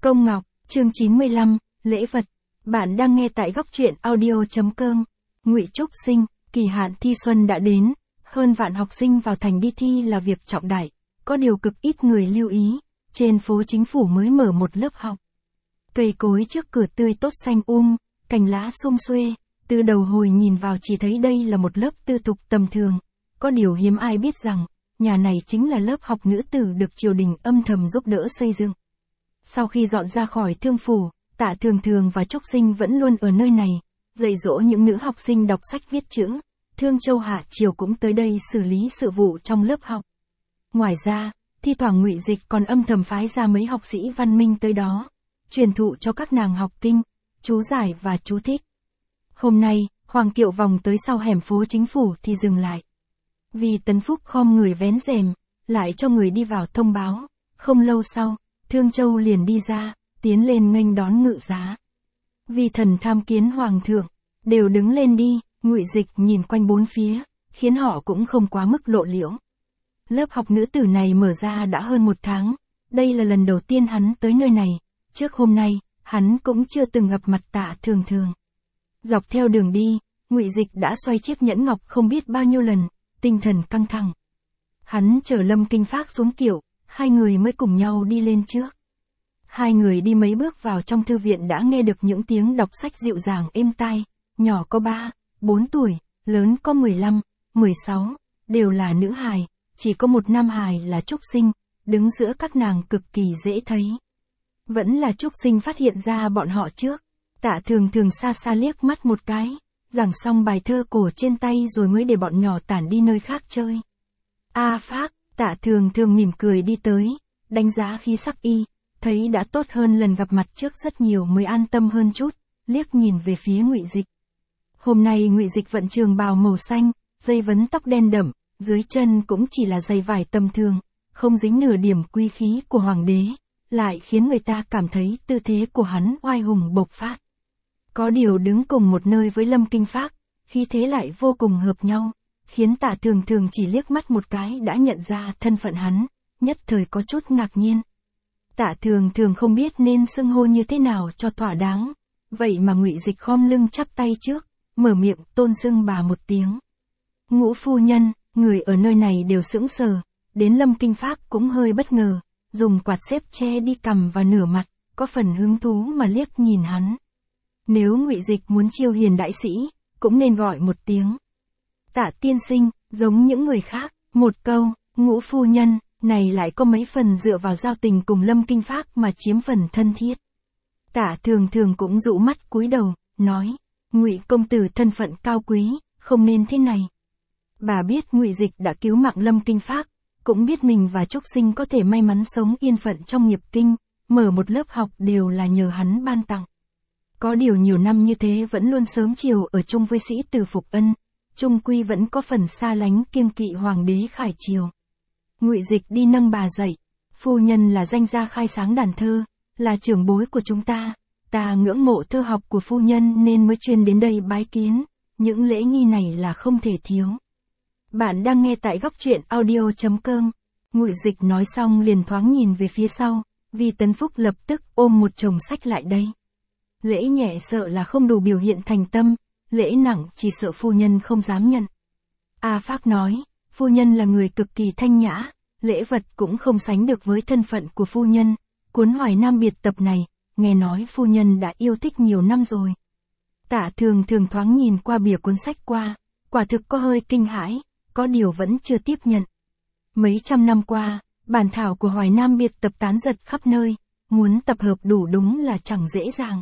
Công Ngọc, chương 95, lễ vật. Bạn đang nghe tại góc truyện audio.com. Ngụy Trúc Sinh, kỳ hạn thi xuân đã đến, hơn vạn học sinh vào thành đi thi là việc trọng đại, có điều cực ít người lưu ý, trên phố Chính phủ mới mở một lớp học. Cây cối trước cửa tươi tốt xanh cành lá sum xuê, từ đầu hồi nhìn vào chỉ thấy đây là một lớp tư thục tầm thường, có điều hiếm ai biết rằng, nhà này chính là lớp học nữ tử được triều đình âm thầm giúp đỡ xây dựng. Sau khi dọn ra khỏi Thương Phủ, Tạ Thường Thường và Trúc Sinh vẫn luôn ở nơi này, dạy dỗ những nữ học sinh đọc sách viết chữ. Thương Châu Hạ Triều cũng tới đây xử lý sự vụ trong lớp học. Ngoài ra, thi thoảng Ngụy Dịch còn âm thầm phái ra mấy học sĩ văn minh tới đó, truyền thụ cho các nàng học kinh, chú giải và chú thích. Hôm nay, Hoàng Kiệu vòng tới sau hẻm phố Chính Phủ thì dừng lại. Vì Tấn Phúc khom người vén rèm, lại cho người đi vào thông báo. Không lâu sau, Thương Châu liền đi ra, tiến lên nghênh đón Ngự Giá. Vì thần tham kiến Hoàng thượng, đều đứng lên đi. Ngụy Dịch nhìn quanh bốn phía, khiến họ cũng không quá mức lộ liễu. Lớp học nữ tử này mở ra đã hơn 1 tháng, đây là lần đầu tiên hắn tới nơi này, trước hôm nay, hắn cũng chưa từng gặp mặt Tạ Thường Thường. Dọc theo đường đi, Ngụy Dịch đã xoay chiếc nhẫn ngọc không biết bao nhiêu lần, tinh thần căng thẳng. Hắn chở Lâm Kinh Phác xuống kiệu, hai người mới cùng nhau đi lên trước. Hai người đi mấy bước vào trong thư viện đã nghe được những tiếng đọc sách dịu dàng êm tai, nhỏ có 3, 4 tuổi, lớn có 15, 16, đều là nữ hài, chỉ có một nam hài là Trúc Sinh, đứng giữa các nàng cực kỳ dễ thấy. Vẫn là Trúc Sinh phát hiện ra bọn họ trước. Tạ Thường Thường xa xa liếc mắt một cái, giảng xong bài thơ cổ trên tay rồi mới để bọn nhỏ tản đi nơi khác chơi. Phác, Tạ Thường Thường mỉm cười đi tới, đánh giá khí sắc y, thấy đã tốt hơn lần gặp mặt trước rất nhiều mới an tâm hơn chút, liếc nhìn về phía Ngụy Dịch. Hôm nay Ngụy Dịch vận trường bào màu xanh, dây vấn tóc đen đậm, dưới chân cũng chỉ là giày vải tầm thường, không dính nửa điểm quý khí của hoàng đế, lại khiến người ta cảm thấy tư thế của hắn oai hùng bộc phát. Có điều đứng cùng một nơi với Lâm Kinh Phác, khí thế lại vô cùng hợp nhau, khiến Tạ Thường Thường chỉ liếc mắt một cái đã nhận ra thân phận hắn, nhất thời có chút ngạc nhiên. Tạ Thường Thường không biết nên xưng hô như thế nào cho thỏa đáng, vậy mà Ngụy Dịch khom lưng chắp tay trước, mở miệng tôn xưng bà một tiếng. Ngũ phu nhân, người ở nơi này đều sững sờ, đến Lâm Kinh Phác cũng hơi bất ngờ, dùng quạt xếp che đi cằm và nửa mặt, có phần hứng thú mà liếc nhìn hắn. Nếu Ngụy Dịch muốn chiêu hiền đại sĩ, cũng nên gọi một tiếng Tạ tiên sinh, giống những người khác, một câu, ngũ phu nhân, này lại có mấy phần dựa vào giao tình cùng Lâm Kinh Phác mà chiếm phần thân thiết. Tạ Thường Thường cũng dụ mắt cúi đầu, nói, Ngụy công tử thân phận cao quý, không nên thế này. Bà biết Ngụy Dịch đã cứu mạng Lâm Kinh Phác, cũng biết mình và Trúc Sinh có thể may mắn sống yên phận trong nghiệp kinh, mở một lớp học đều là nhờ hắn ban tặng. Có điều nhiều năm như thế vẫn luôn sớm chiều ở chung với sĩ tử Phục Ân, chung quy vẫn có phần xa lánh kiêng kỵ hoàng đế khải triều. Ngụy Dịch đi nâng bà dậy, phu nhân là danh gia khai sáng đàn thơ, là trưởng bối của chúng ta ngưỡng mộ thơ học của phu nhân nên mới chuyên đến đây bái kiến, những lễ nghi này là không thể thiếu. Bạn đang nghe tại góc truyện audio.com. Ngụy Dịch nói xong liền thoáng nhìn về phía sau, vì Tấn Phúc lập tức ôm một chồng sách lại đây. Lễ nhẹ sợ là không đủ biểu hiện thành tâm, lễ nặng chỉ sợ phu nhân không dám nhận. Phác nói, phu nhân là người cực kỳ thanh nhã, lễ vật cũng không sánh được với thân phận của phu nhân. Cuốn Hoài Nam biệt tập này, nghe nói phu nhân đã yêu thích nhiều năm rồi. Tạ Thường Thường thoáng nhìn qua bìa cuốn sách qua, quả thực có hơi kinh hãi, có điều vẫn chưa tiếp nhận. Mấy trăm năm qua, bản thảo của Hoài Nam biệt tập tán giật khắp nơi, muốn tập hợp đủ đúng là chẳng dễ dàng.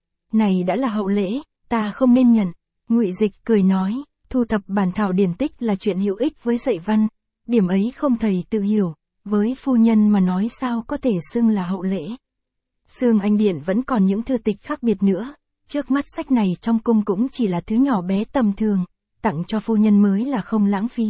Này đã là hậu lễ, ta không nên nhận. Ngụy Dịch cười nói, thu thập bản thảo điển tích là chuyện hữu ích với dạy văn, điểm ấy không thầy tự hiểu, với phu nhân mà nói sao có thể xưng là hậu lễ. Xương Anh Điện vẫn còn những thư tịch khác biệt nữa, trước mắt sách này trong cung cũng chỉ là thứ nhỏ bé tầm thường, tặng cho phu nhân mới là không lãng phí.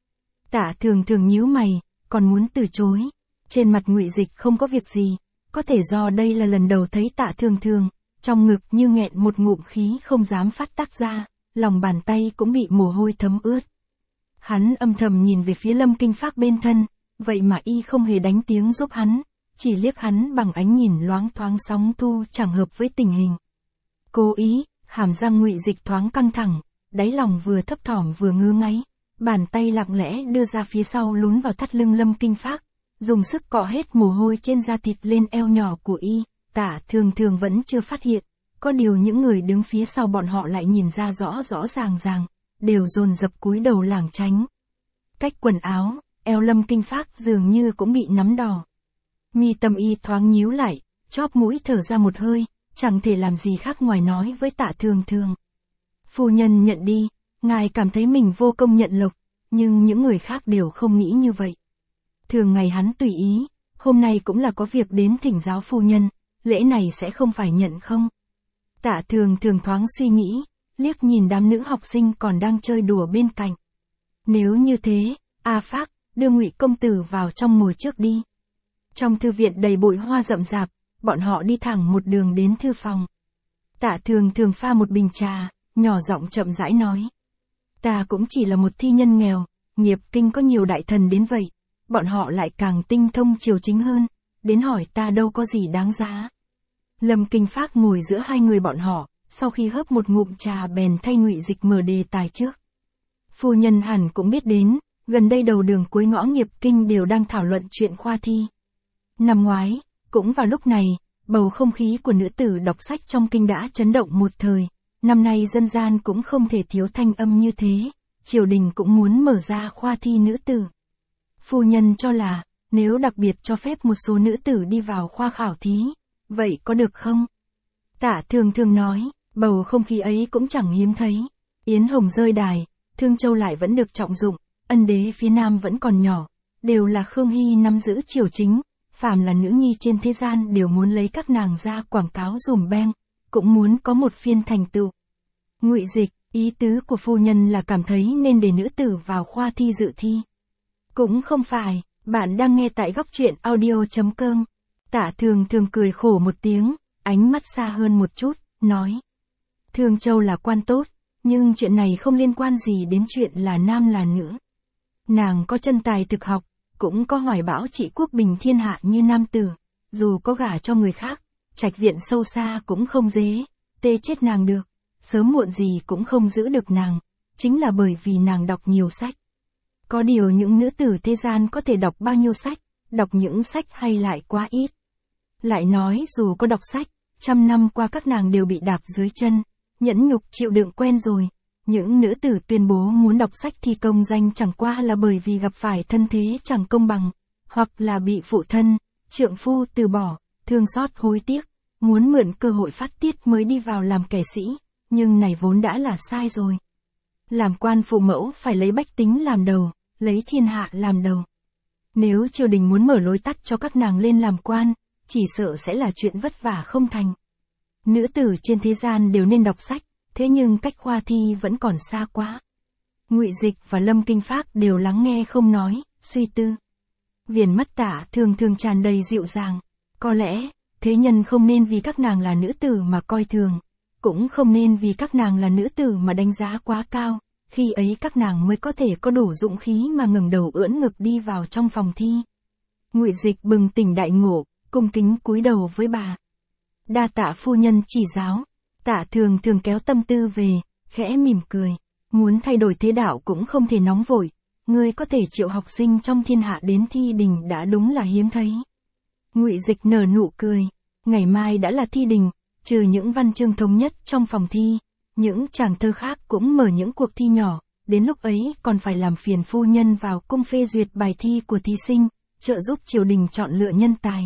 Tạ Thường Thường nhíu mày, còn muốn từ chối. Trên mặt Ngụy Dịch không có việc gì, có thể do đây là lần đầu thấy Tạ Thường Thường, trong ngực như nghẹn một ngụm khí không dám phát tác ra, lòng bàn tay cũng bị mồ hôi thấm ướt. Hắn âm thầm nhìn về phía Lâm Kinh Phác bên thân, vậy mà y không hề đánh tiếng giúp hắn, chỉ liếc hắn bằng ánh nhìn loáng thoáng sóng thu chẳng hợp với tình hình. Cố ý, hàm răng Ngụy Dịch thoáng căng thẳng, đáy lòng vừa thấp thỏm vừa ngứa ngáy, bàn tay lặng lẽ đưa ra phía sau lún vào thắt lưng Lâm Kinh Phác, dùng sức cọ hết mồ hôi trên da thịt lên eo nhỏ của y. Tả Thường Thường vẫn chưa phát hiện, có điều những người đứng phía sau bọn họ lại nhìn ra rõ rõ ràng ràng, đều dồn dập cúi đầu lảng tránh. Cách quần áo, eo Lâm Kinh Phác dường như cũng bị nắm đỏ. Mi tâm y thoáng nhíu lại, chóp mũi thở ra một hơi, chẳng thể làm gì khác ngoài nói với Tạ Thường Thường. Phu nhân nhận đi, ngài cảm thấy mình vô công nhận lộc, nhưng những người khác đều không nghĩ như vậy. Thường ngày hắn tùy ý, hôm nay cũng là có việc đến thỉnh giáo phu nhân, lễ này sẽ không phải nhận không? Tạ Thường Thường thoáng suy nghĩ, liếc nhìn đám nữ học sinh còn đang chơi đùa bên cạnh. Nếu như thế, A Phác, đưa Ngụy công tử vào trong ngồi trước đi. Trong thư viện đầy bụi hoa rậm rạp, bọn họ đi thẳng một đường đến thư phòng. Tạ Thường Thường pha một bình trà, nhỏ giọng chậm rãi nói. Ta cũng chỉ là một thi nhân nghèo, nghiệp kinh có nhiều đại thần đến vậy, bọn họ lại càng tinh thông triều chính hơn, đến hỏi ta đâu có gì đáng giá. Lâm Kinh Phác ngồi giữa hai người bọn họ, sau khi hớp một ngụm trà bèn thay Ngụy Dịch mở đề tài trước. Phu nhân hẳn cũng biết đến, gần đây đầu đường cuối ngõ nghiệp kinh đều đang thảo luận chuyện khoa thi. Năm ngoái, cũng vào lúc này, bầu không khí của nữ tử đọc sách trong kinh đã chấn động một thời, năm nay dân gian cũng không thể thiếu thanh âm như thế, triều đình cũng muốn mở ra khoa thi nữ tử. Phu nhân cho là, nếu đặc biệt cho phép một số nữ tử đi vào khoa khảo thí, vậy có được không? Tạ Thường Thường nói, bầu không khí ấy cũng chẳng hiếm thấy. Yến Hồng rơi đài, Thương Châu lại vẫn được trọng dụng, ân đế phía Nam vẫn còn nhỏ, đều là Khương Hy nắm giữ triều chính, phàm là nữ nhi trên thế gian đều muốn lấy các nàng ra quảng cáo dùm beng, cũng muốn có một phiên thành tựu. Ngụy Dịch, ý tứ của phu nhân là cảm thấy nên để nữ tử vào khoa thi dự thi. Cũng không phải, bạn đang nghe tại góc truyện audio.com. Tạ Thường Thường cười khổ một tiếng, ánh mắt xa hơn một chút, nói. Thương Châu là quan tốt, nhưng chuyện này không liên quan gì đến chuyện là nam là nữ. Nàng có chân tài thực học, cũng có hoài bão trị quốc bình thiên hạ như nam tử, dù có gả cho người khác, trạch viện sâu xa cũng không dễ, tê chết nàng được, sớm muộn gì cũng không giữ được nàng, chính là bởi vì nàng đọc nhiều sách. Có điều những nữ tử thế gian có thể đọc bao nhiêu sách, đọc những sách hay lại quá ít. Lại nói dù có đọc sách, 100 năm qua các nàng đều bị đạp dưới chân, nhẫn nhục chịu đựng quen rồi. Những nữ tử tuyên bố muốn đọc sách thi công danh chẳng qua là bởi vì gặp phải thân thế chẳng công bằng, hoặc là bị phụ thân, trượng phu từ bỏ, thương xót hối tiếc, muốn mượn cơ hội phát tiết mới đi vào làm kẻ sĩ, nhưng này vốn đã là sai rồi. Làm quan phụ mẫu phải lấy bách tính làm đầu, lấy thiên hạ làm đầu. Nếu triều đình muốn mở lối tắt cho các nàng lên làm quan, chỉ sợ sẽ là chuyện vất vả không thành. Nữ tử trên thế gian đều nên đọc sách, thế nhưng cách khoa thi vẫn còn xa quá. Ngụy Dịch và Lâm Kinh Phác đều lắng nghe không nói, suy tư. Viền mắt Tạ Thường Thường tràn đầy dịu dàng. Có lẽ, thế nhân không nên vì các nàng là nữ tử mà coi thường, cũng không nên vì các nàng là nữ tử mà đánh giá quá cao, khi ấy các nàng mới có thể có đủ dũng khí mà ngẩng đầu ưỡn ngực đi vào trong phòng thi. Ngụy Dịch bừng tỉnh đại ngộ, cung kính cúi đầu với bà. Đa tạ phu nhân chỉ giáo. Tạ Thường Thường kéo tâm tư về, khẽ mỉm cười. Muốn thay đổi thế đạo cũng không thể nóng vội, ngươi có thể triệu học sinh trong thiên hạ đến thi đình đã đúng là hiếm thấy. Ngụy Dịch nở nụ cười, ngày mai đã là thi đình, trừ những văn chương thống nhất trong phòng thi, những chàng thơ khác cũng mở những cuộc thi nhỏ, đến lúc ấy còn phải làm phiền phu nhân vào cung phê duyệt bài thi của thí sinh, trợ giúp triều đình chọn lựa nhân tài.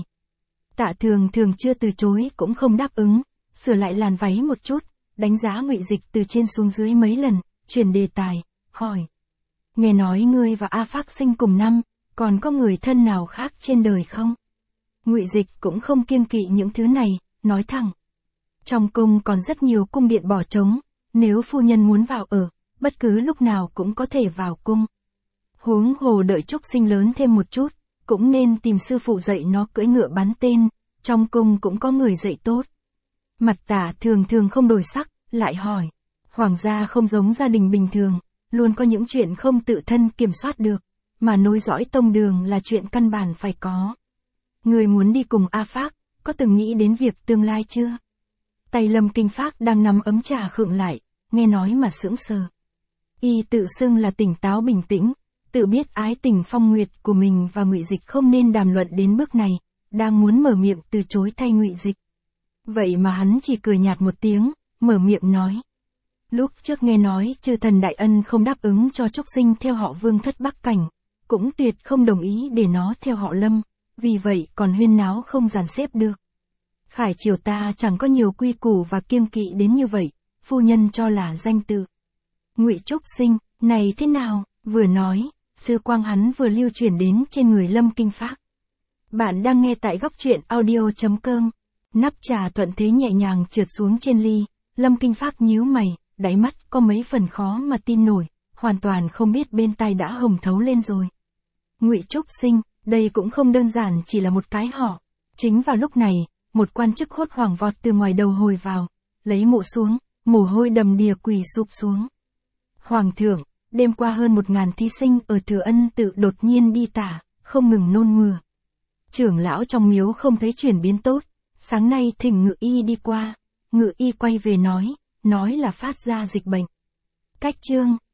Tạ Thường Thường chưa từ chối cũng không đáp ứng, sửa lại làn váy một chút, đánh giá Ngụy Dịch từ trên xuống dưới mấy lần, chuyển đề tài, hỏi. Nghe nói ngươi và A Phác sinh cùng năm, còn có người thân nào khác trên đời không? Ngụy Dịch cũng không kiêng kỵ những thứ này, nói thẳng. Trong cung còn rất nhiều cung điện bỏ trống, nếu phu nhân muốn vào ở, bất cứ lúc nào cũng có thể vào cung. Huống hồ đợi Trúc Sinh lớn thêm một chút, cũng nên tìm sư phụ dạy nó cưỡi ngựa bắn tên, trong cung cũng có người dạy tốt. Mặt Tạ Thường Thường không đổi sắc, lại hỏi. Hoàng gia không giống gia đình bình thường, luôn có những chuyện không tự thân kiểm soát được, mà nối dõi tông đường là chuyện căn bản phải có. Người muốn đi cùng A Phác, có từng nghĩ đến việc tương lai chưa? Tay Lâm Kinh Phác đang nắm ấm trà khựng lại, nghe nói mà sững sờ. Y tự xưng là tỉnh táo bình tĩnh, tự biết ái tình phong nguyệt của mình và Ngụy Dịch không nên đàm luận đến bước này, đang muốn mở miệng từ chối thay Ngụy Dịch. Vậy mà hắn chỉ cười nhạt một tiếng, mở miệng nói. Lúc trước nghe nói chư thần đại ân không đáp ứng cho Trúc Sinh theo họ Vương thất Bắc Cảnh, cũng tuyệt không đồng ý để nó theo họ Lâm, vì vậy còn huyên náo không dàn xếp được. Khải triều ta chẳng có nhiều quy củ và kiêng kỵ đến như vậy, phu nhân cho là danh tự. Ngụy Trúc Sinh, này thế nào? Vừa nói, sư quang hắn vừa lưu chuyển đến trên người Lâm Kinh Phác. Bạn đang nghe tại góc truyện audio.com. Nắp trà thuận thế nhẹ nhàng trượt xuống trên ly, Lâm Kinh Phác nhíu mày, đáy mắt có mấy phần khó mà tin nổi, hoàn toàn không biết bên tai đã hồng thấu lên rồi. Ngụy Trúc Sinh, đây cũng không đơn giản chỉ là một cái họ. Chính vào lúc này, một quan chức hốt hoảng vọt từ ngoài đầu hồi vào, lấy mũ xuống, mồ hôi đầm đìa quỳ sụp xuống. Hoàng thượng, đêm qua hơn 1000 thí sinh ở Thừa Ân Tự đột nhiên đi tả, không ngừng nôn mửa. Trưởng lão trong miếu không thấy chuyển biến tốt, sáng nay thỉnh Ngự Y đi qua, Ngự Y quay về nói là phát ra dịch bệnh. Cách chương